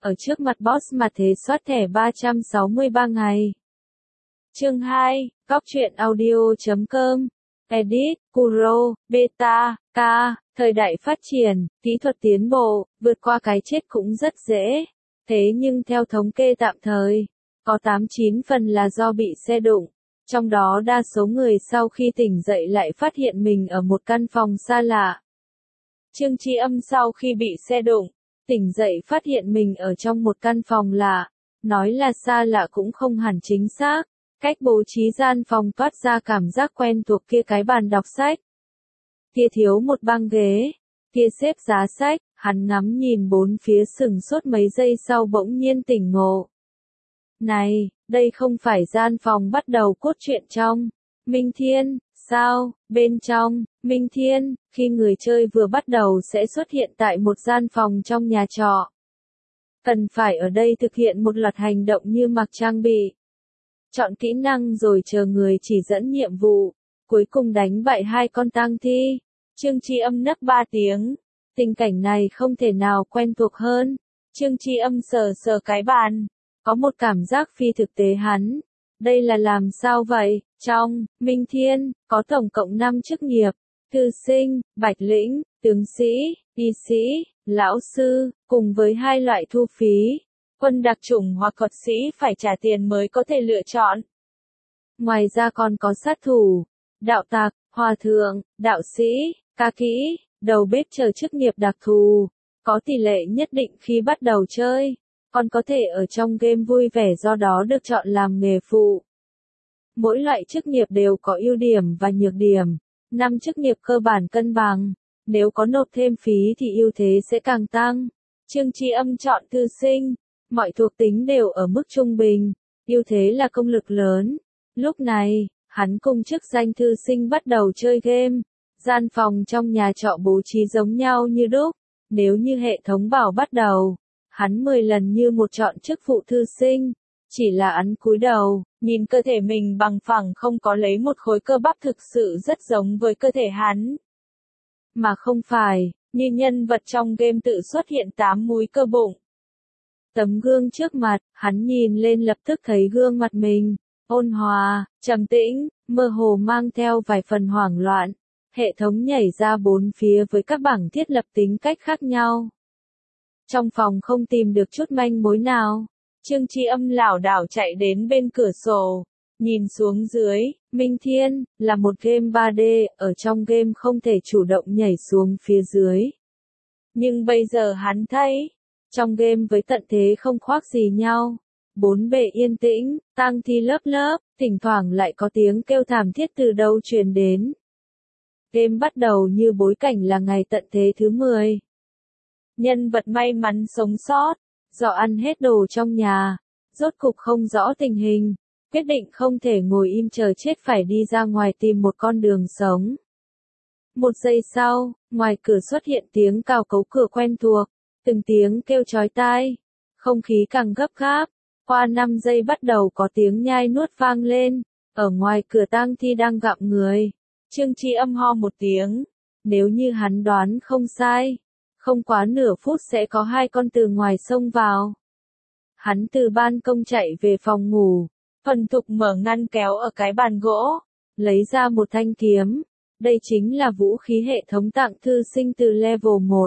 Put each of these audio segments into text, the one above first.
ở trước mặt boss mà thế soát thẻ 363 ngày. Chương 2, Góc truyện audio.com, Edit, Kuro, Beta, K, thời đại phát triển, kỹ thuật tiến bộ, vượt qua cái chết cũng rất dễ. Thế nhưng theo thống kê tạm thời, có 89 phần là do bị xe đụng. Trong đó đa số người sau khi tỉnh dậy lại phát hiện mình ở một căn phòng xa lạ. Trương Tri Âm sau khi bị xe đụng, tỉnh dậy phát hiện mình ở trong một căn phòng lạ. Nói là xa lạ cũng không hẳn chính xác. Cách bố trí gian phòng toát ra cảm giác quen thuộc, kia cái bàn đọc sách. Kia thiếu một băng ghế. Kia xếp giá sách, hắn ngắm nhìn bốn phía sừng sốt mấy giây sau bỗng nhiên tỉnh ngộ. Này, đây không phải gian phòng bắt đầu cốt truyện trong Minh Thiên, sao? Bên trong Minh Thiên, khi người chơi vừa bắt đầu sẽ xuất hiện tại một gian phòng trong nhà trọ. Cần phải ở đây thực hiện một loạt hành động như mặc trang bị, chọn kỹ năng rồi chờ người chỉ dẫn nhiệm vụ, cuối cùng đánh bại hai con tang thi. Trương Tri Âm nấc 3 tiếng. Tình cảnh này không thể nào quen thuộc hơn. Trương Tri Âm sờ sờ cái bàn, có một cảm giác phi thực tế hắn. Đây là làm sao vậy? Trong Minh Thiên, có tổng cộng 5 chức nghiệp: thư sinh, bạch lĩnh, tướng sĩ, y sĩ, lão sư, cùng với 2 loại thu phí. Quân đặc chủng hoặc thuật sĩ phải trả tiền mới có thể lựa chọn. Ngoài ra còn có sát thủ, đạo tặc, hòa thượng, đạo sĩ, ca kỹ, đầu bếp chờ chức nghiệp đặc thù. Có tỷ lệ nhất định khi bắt đầu chơi, còn có thể ở trong game vui vẻ do đó được chọn làm nghề phụ. Mỗi loại chức nghiệp đều có ưu điểm và nhược điểm. 5 chức nghiệp cơ bản cân bằng, nếu có nộp thêm phí thì ưu thế sẽ càng tăng. Trương Tri Âm chọn thư sinh. Mọi thuộc tính đều ở mức trung bình, ưu thế là công lực lớn. Lúc này, hắn cùng chức danh thư sinh bắt đầu chơi game. Gian phòng trong nhà trọ bố trí giống nhau như đúc. Nếu như hệ thống bảo bắt đầu, hắn 10 lần như một chọn chức vụ thư sinh. Chỉ là hắn cúi đầu, nhìn cơ thể mình bằng phẳng không có lấy một khối cơ bắp thực sự rất giống với cơ thể hắn. Mà không phải, như nhân vật trong game tự xuất hiện 8 múi cơ bụng. Tấm gương trước mặt, hắn nhìn lên lập tức thấy gương mặt mình, ôn hòa, trầm tĩnh, mơ hồ mang theo vài phần hoảng loạn. Hệ thống nhảy ra 4 phía với các bảng thiết lập tính cách khác nhau. Trong phòng không tìm được chút manh mối nào. Trương Tri Âm lảo đảo chạy đến bên cửa sổ, nhìn xuống dưới. Minh Thiên là một game 3D, ở trong game không thể chủ động nhảy xuống phía dưới. Nhưng bây giờ hắn thấy, trong game với tận thế không khoác gì nhau. 4 bề yên tĩnh, tang thi lớp lớp, thỉnh thoảng lại có tiếng kêu thảm thiết từ đâu truyền đến. Game bắt đầu như bối cảnh là ngày tận thế thứ 10. Nhân vật may mắn sống sót, do ăn hết đồ trong nhà, rốt cục không rõ tình hình, quyết định không thể ngồi im chờ chết phải đi ra ngoài tìm một con đường sống. 1 giây sau, ngoài cửa xuất hiện tiếng cào cấu cửa quen thuộc. Từng tiếng kêu chói tai, không khí càng gấp gáp. Qua 5 giây bắt đầu có tiếng nhai nuốt vang lên, ở ngoài cửa tang thi đang gặm người. Trương Tri Âm ho một tiếng, nếu như hắn đoán không sai, không quá nửa phút sẽ có 2 con từ ngoài xông vào. Hắn từ ban công chạy về phòng ngủ, thuần thục mở ngăn kéo ở cái bàn gỗ, lấy ra một thanh kiếm. Đây chính là vũ khí hệ thống tặng thư sinh từ level 1.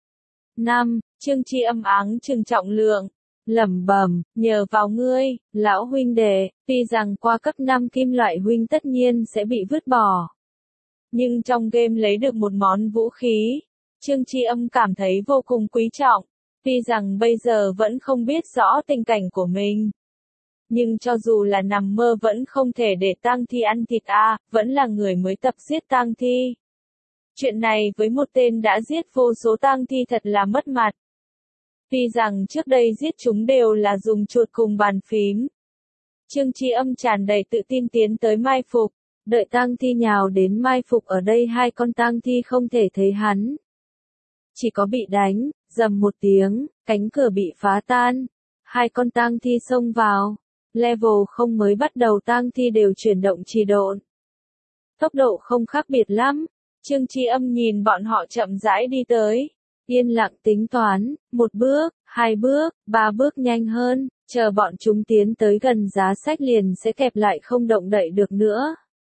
5. Trương Tri Âm áng chừng trọng lượng, lẩm bẩm, nhờ vào ngươi, lão huynh đệ. Tuy rằng qua cấp 5 kim loại huynh tất nhiên sẽ bị vứt bỏ, nhưng trong game lấy được một món vũ khí, Trương Tri Âm cảm thấy vô cùng quý trọng. Tuy rằng bây giờ vẫn không biết rõ tình cảnh của mình, nhưng cho dù là nằm mơ vẫn không thể để tang thi ăn thịt vẫn là người mới tập giết tang thi. Chuyện này với một tên đã giết vô số tang thi thật là mất mặt. Tuy rằng trước đây giết chúng đều là dùng chuột cùng bàn phím. Trương Tri Âm tràn đầy tự tin tiến tới mai phục, đợi tang thi nhào đến mai phục ở đây 2 con tang thi không thể thấy hắn. Chỉ có bị đánh, rầm một tiếng, cánh cửa bị phá tan. 2 con tang thi xông vào. Level không mới bắt đầu tang thi đều chuyển động trì độn. Tốc độ không khác biệt lắm. Trương Tri Âm nhìn bọn họ chậm rãi đi tới. Yên lặng tính toán, 1 bước, 2 bước, 3 bước nhanh hơn, chờ bọn chúng tiến tới gần giá sách liền sẽ kẹp lại không động đậy được nữa.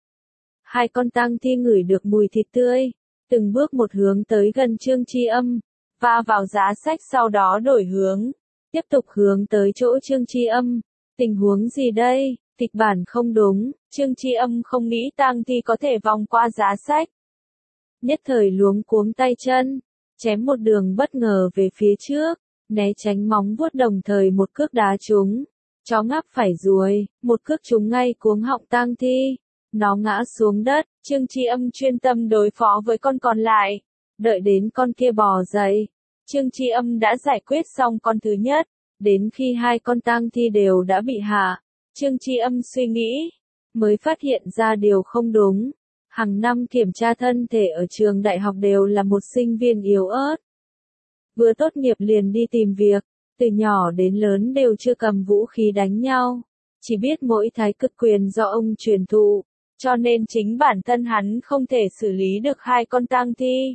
Hai con tang thi ngửi được mùi thịt tươi, từng bước một hướng tới gần Trương Tri Âm, va vào giá sách sau đó đổi hướng, tiếp tục hướng tới chỗ Trương Tri Âm. Tình huống gì đây? Kịch bản không đúng, Trương Tri Âm không nghĩ tang thi có thể vòng qua giá sách. Nhất thời luống cuống tay chân, chém một đường bất ngờ về phía trước, né tránh móng vuốt đồng thời một cước đá trúng. Chó ngáp phải ruồi, một cước trúng ngay cuống họng tang thi. Nó ngã xuống đất, Trương Tri Âm chuyên tâm đối phó với con còn lại. Đợi đến con kia bò dậy, Trương Tri Âm đã giải quyết xong con thứ nhất. Đến khi hai con tang thi đều đã bị hạ, Trương Tri Âm suy nghĩ, mới phát hiện ra điều không đúng. Hàng năm kiểm tra thân thể ở trường đại học đều là một sinh viên yếu ớt. Vừa tốt nghiệp liền đi tìm việc, từ nhỏ đến lớn đều chưa cầm vũ khí đánh nhau. Chỉ biết mỗi thái cực quyền do ông truyền thụ, cho nên chính bản thân hắn không thể xử lý được hai con tang thi.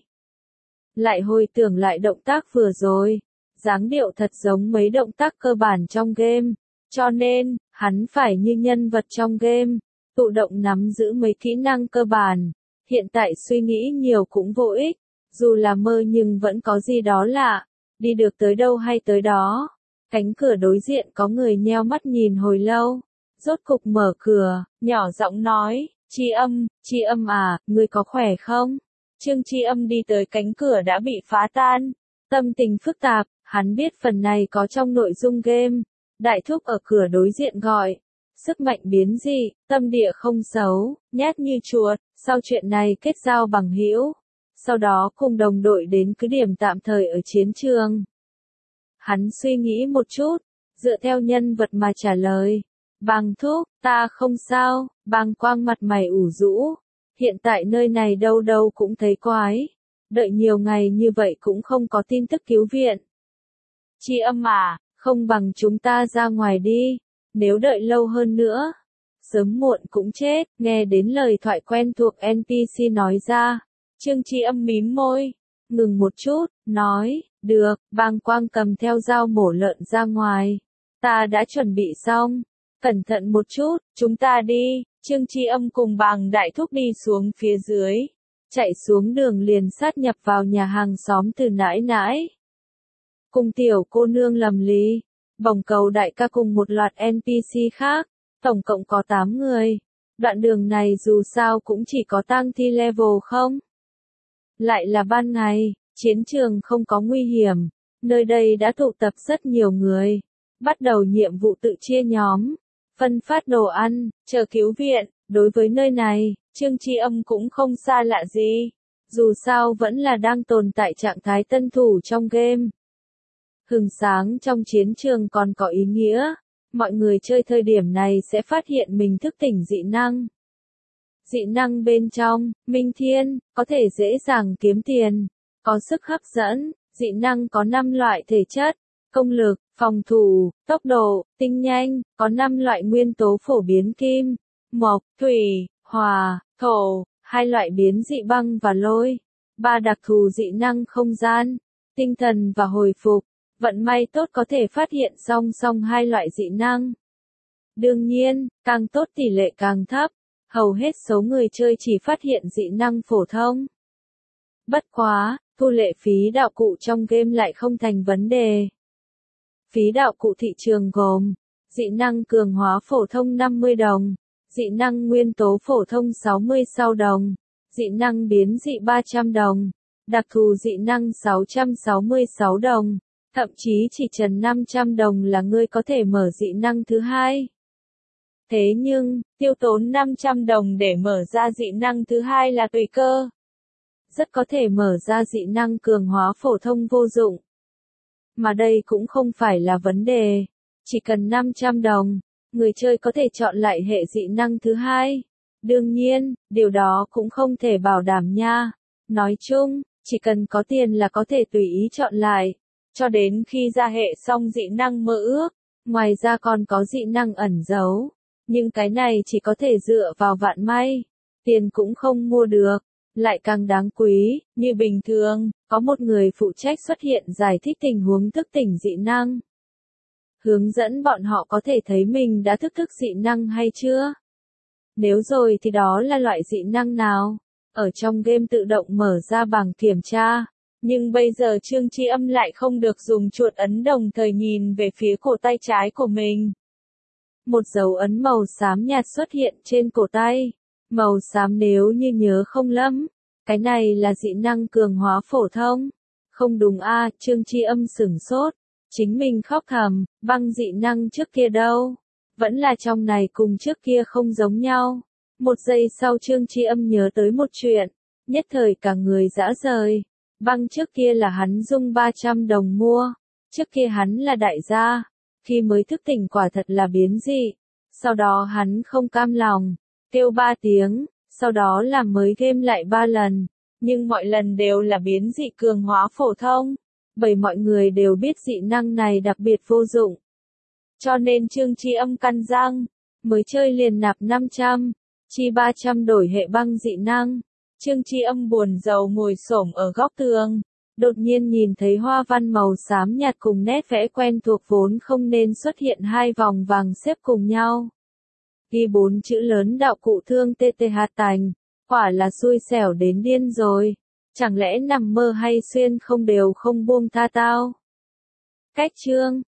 Lại hồi tưởng lại động tác vừa rồi, dáng điệu thật giống mấy động tác cơ bản trong game, cho nên, hắn phải như nhân vật trong game, thụ động nắm giữ mấy kỹ năng cơ bản. Hiện tại suy nghĩ nhiều cũng vô ích, dù là mơ nhưng vẫn có gì đó lạ, đi được tới đâu hay tới đó. Cánh cửa đối diện có người nheo mắt nhìn hồi lâu, rốt cục mở cửa, nhỏ giọng nói, Tri Âm à, ngươi có khỏe không? Trương Tri Âm đi tới cánh cửa đã bị phá tan, tâm tình phức tạp, hắn biết phần này có trong nội dung game. Đại thúc ở cửa đối diện gọi, sức mạnh biến dị, tâm địa không xấu, nhát như chuột, sau chuyện này kết giao bằng hữu, sau đó cùng đồng đội đến cứ điểm tạm thời ở chiến trường. Hắn suy nghĩ một chút, dựa theo nhân vật mà trả lời, Bàng thúc, ta không sao. Bàng Quang mặt mày ủ rũ, hiện tại nơi này đâu đâu cũng thấy quái, đợi nhiều ngày như vậy cũng không có tin tức cứu viện. Tri Âm à, không bằng chúng ta ra ngoài đi, nếu đợi lâu hơn nữa, sớm muộn cũng chết. Nghe đến lời thoại quen thuộc NPC nói ra, Trương Tri Âm mím môi, ngừng một chút, nói, được. Bàng Quang cầm theo dao mổ lợn ra ngoài, ta đã chuẩn bị xong, cẩn thận một chút, chúng ta đi. Trương Tri Âm cùng Bàng đại thúc đi xuống phía dưới, chạy xuống đường liền sát nhập vào nhà hàng xóm Từ Nãi Nãi. Cùng tiểu cô nương Lầm Lý, Bồng Cầu đại ca cùng một loạt NPC khác, tổng cộng có 8 người. Đoạn đường này dù sao cũng chỉ có tang thi level không. Lại là ban ngày, chiến trường không có nguy hiểm, nơi đây đã tụ tập rất nhiều người. Bắt đầu nhiệm vụ tự chia nhóm, phân phát đồ ăn, chờ cứu viện. Đối với nơi này, Trương Tri Âm cũng không xa lạ gì. Dù sao vẫn là đang tồn tại trạng thái tân thủ trong game. Hừng sáng trong chiến trường còn có ý nghĩa. Mọi người chơi thời điểm này sẽ phát hiện mình thức tỉnh dị năng. Dị năng bên trong, Minh Thiên, có thể dễ dàng kiếm tiền, có sức hấp dẫn. Dị năng có 5 loại thể chất, công lực, phòng thủ, tốc độ, tinh nhanh, có 5 loại nguyên tố phổ biến kim, mộc, thủy, hỏa, thổ, 2 loại biến dị băng và lôi, 3 đặc thù dị năng không gian, tinh thần và hồi phục. Vận may tốt có thể phát hiện song song 2 loại dị năng. Đương nhiên, càng tốt tỷ lệ càng thấp, hầu hết số người chơi chỉ phát hiện dị năng phổ thông. Bất quá, thu lệ phí đạo cụ trong game lại không thành vấn đề. Phí đạo cụ thị trường gồm, dị năng cường hóa phổ thông 50 đồng, dị năng nguyên tố phổ thông 66 đồng, dị năng biến dị 300 đồng, đặc thù dị năng 666 đồng. Thậm chí chỉ trần 500 đồng là ngươi có thể mở dị năng thứ hai. Thế nhưng, tiêu tốn 500 đồng để mở ra dị năng thứ hai là tùy cơ. Rất có thể mở ra dị năng cường hóa phổ thông vô dụng. Mà đây cũng không phải là vấn đề. Chỉ cần 500 đồng, người chơi có thể chọn lại hệ dị năng thứ hai. Đương nhiên, điều đó cũng không thể bảo đảm nha. Nói chung, chỉ cần có tiền là có thể tùy ý chọn lại. Cho đến khi ra hệ xong dị năng mơ ước, ngoài ra còn có dị năng ẩn giấu. Nhưng cái này chỉ có thể dựa vào vạn may, tiền cũng không mua được. lại càng đáng quý, như bình thường, có một người phụ trách xuất hiện giải thích tình huống thức tỉnh dị năng. Hướng dẫn bọn họ có thể thấy mình đã thức dị năng hay chưa? Nếu rồi thì đó là loại dị năng nào? Ở trong game tự động mở ra bảng kiểm tra. Nhưng bây giờ Trương Tri Âm lại không được dùng chuột ấn đồng thời nhìn về phía cổ tay trái của mình. Một dấu ấn màu xám nhạt xuất hiện trên cổ tay. Màu xám nếu như nhớ không lầm. Cái này là dị năng cường hóa phổ thông. Không đúng a, Trương Tri Âm sửng sốt. Chính mình khóc thầm, băng dị năng trước kia đâu? Vẫn là trong này cùng trước kia không giống nhau. Một giây sau Trương Tri Âm nhớ tới một chuyện. Nhất thời cả người dã rời. Băng trước kia là hắn dùng 300 đồng mua. Trước kia hắn là đại gia. Khi mới thức tỉnh quả thật là biến dị. Sau đó hắn không cam lòng. Kêu 3 tiếng. Sau đó làm mới game lại 3 lần. Nhưng mọi lần đều là biến dị cường hóa phổ thông. Bởi mọi người đều biết dị năng này đặc biệt vô dụng. Cho nên Trương Tri Âm căn răng. Mới chơi liền nạp 500. Chi 300 đổi hệ băng dị năng. Trương Tri Âm buồn rầu ngồi xổm ở góc tường. Đột nhiên nhìn thấy hoa văn màu xám nhạt cùng nét vẽ quen thuộc vốn không nên xuất hiện hai vòng vàng xếp cùng nhau. Ghi 4 chữ lớn đạo cụ thương TTH Tành. Quả là xui xẻo đến điên rồi. Chẳng lẽ nằm mơ hay xuyên không đều không buông tha tao? Cách chương